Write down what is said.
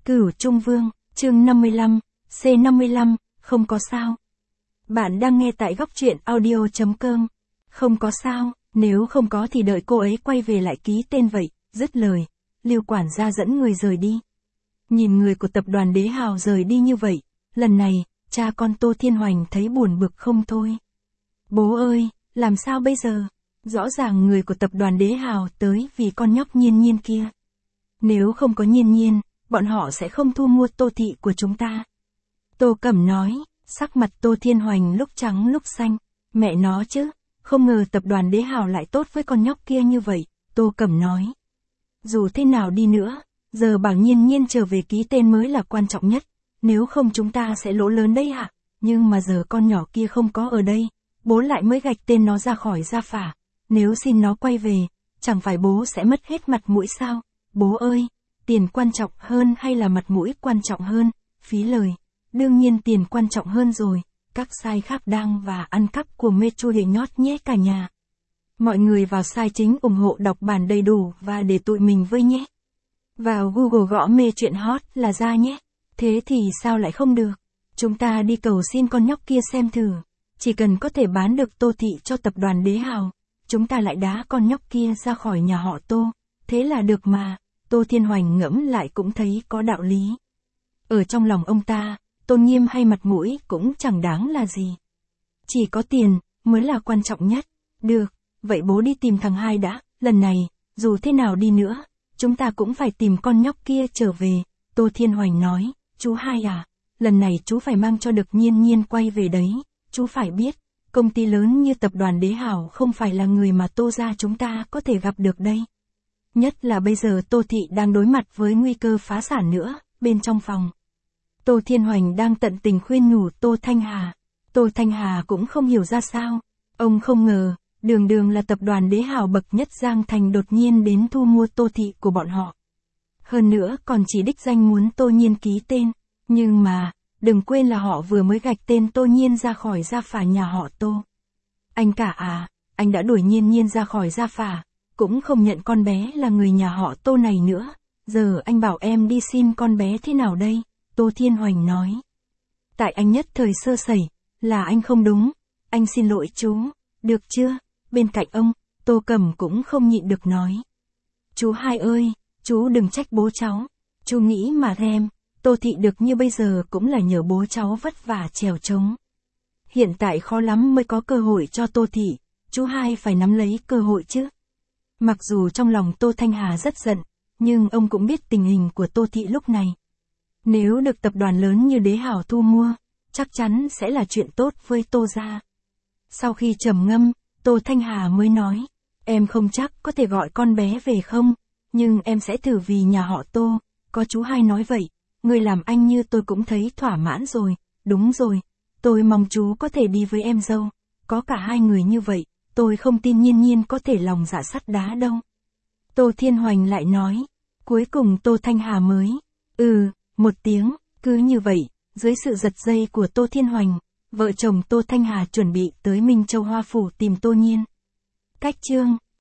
Cửu Trung Vương, chương 55, C55, không có sao. Bạn đang nghe tại góc truyện audio.com. Không có sao, nếu không có thì đợi cô ấy quay về lại ký tên vậy, dứt lời. Lưu quản gia dẫn người rời đi. Nhìn người của tập đoàn Đế Hào rời đi như vậy, lần này, cha con Tô Thiên Hoành thấy buồn bực không thôi. Bố ơi, làm sao bây giờ? Rõ ràng người của tập đoàn Đế Hào tới vì con nhóc Nhiên Nhiên kia. Nếu không có Nhiên Nhiên, bọn họ sẽ không thu mua Tô thị của chúng ta. Tô Cẩm nói, sắc mặt Tô Thiên Hoành lúc trắng lúc xanh. Mẹ nó chứ, không ngờ tập đoàn Đế Hào lại tốt với con nhóc kia như vậy, Tô Cẩm nói. Dù thế nào đi nữa, giờ bảo Nhiên Nhiên trở về ký tên mới là quan trọng nhất, nếu không chúng ta sẽ lỗ lớn đấy ạ. Nhưng mà giờ con nhỏ kia không có ở đây, bố lại mới gạch tên nó ra khỏi gia phả. Nếu xin nó quay về, chẳng phải bố sẽ mất hết mặt mũi sao? Bố ơi, tiền quan trọng hơn hay là mặt mũi quan trọng hơn? Phí lời. Đương nhiên tiền quan trọng hơn rồi. Các site khác đang và ăn cắp của Metro để nhót nhé cả nhà. Mọi người vào site chính ủng hộ đọc bản đầy đủ và để tụi mình với nhé. Vào Google gõ mê chuyện hot là ra nhé. Thế thì sao lại không được? Chúng ta đi cầu xin con nhóc kia xem thử. Chỉ cần có thể bán được Tô thị cho tập đoàn Đế Hào, chúng ta lại đá con nhóc kia ra khỏi nhà họ Tô. Thế là được mà. Tô Thiên Hoành ngẫm lại cũng thấy có đạo lý. Ở trong lòng ông ta, tôn nghiêm hay mặt mũi cũng chẳng đáng là gì. Chỉ có tiền mới là quan trọng nhất. Được, vậy bố đi tìm thằng Hai đã. Lần này, dù thế nào đi nữa, chúng ta cũng phải tìm con nhóc kia trở về. Tô Thiên Hoành nói, chú Hai à, lần này chú phải mang cho được Nhiên Nhiên quay về đấy. Chú phải biết, công ty lớn như tập đoàn Đế Hào không phải là người mà Tô gia chúng ta có thể gặp được đây. Nhất là bây giờ Tô thị đang đối mặt với nguy cơ phá sản nữa. Bên trong phòng, Tô Thiên Hoành đang tận tình khuyên nhủ Tô Thanh Hà. Tô Thanh Hà cũng không hiểu ra sao. Ông không ngờ, đường đường là tập đoàn Đế Hào bậc nhất Giang Thành đột nhiên đến thu mua Tô thị của bọn họ. Hơn nữa còn chỉ đích danh muốn Tô Nhiên ký tên. Nhưng mà, đừng quên là họ vừa mới gạch tên Tô Nhiên ra khỏi gia phả nhà họ Tô. Anh cả à, anh đã đuổi Nhiên Nhiên ra khỏi gia phả, cũng không nhận con bé là người nhà họ Tô này nữa. Giờ anh bảo em đi xin con bé thế nào đây? Tô Thiên Hoành nói. Tại anh nhất thời sơ sẩy, là anh không đúng. Anh xin lỗi chú, được chưa? Bên cạnh ông, Tô Cẩm cũng không nhịn được nói. Chú Hai ơi, chú đừng trách bố cháu. Chú nghĩ mà xem, Tô thị được như bây giờ cũng là nhờ bố cháu vất vả trèo trống. Hiện tại khó lắm mới có cơ hội cho Tô thị, chú Hai phải nắm lấy cơ hội chứ. Mặc dù trong lòng Tô Thanh Hà rất giận, nhưng ông cũng biết tình hình của Tô thị lúc này. Nếu được tập đoàn lớn như Đế Hào thu mua, chắc chắn sẽ là chuyện tốt với Tô gia. Sau khi trầm ngâm, Tô Thanh Hà mới nói, em không chắc có thể gọi con bé về không, nhưng em sẽ thử vì nhà họ Tô. Có chú Hai nói vậy, người làm anh như tôi cũng thấy thỏa mãn rồi. Đúng rồi, tôi mong chú có thể đi với em dâu. Có cả hai người như vậy, tôi không tin Nhiên Nhiên có thể lòng dạ sắt đá đâu. Tô Thiên Hoành lại nói. Cuối cùng Tô Thanh Hà mới một tiếng. Cứ như vậy, dưới sự giật dây của Tô Thiên Hoành, vợ chồng Tô Thanh Hà chuẩn bị tới Minh Châu Hoa Phủ tìm Tô Nhiên. Cách chương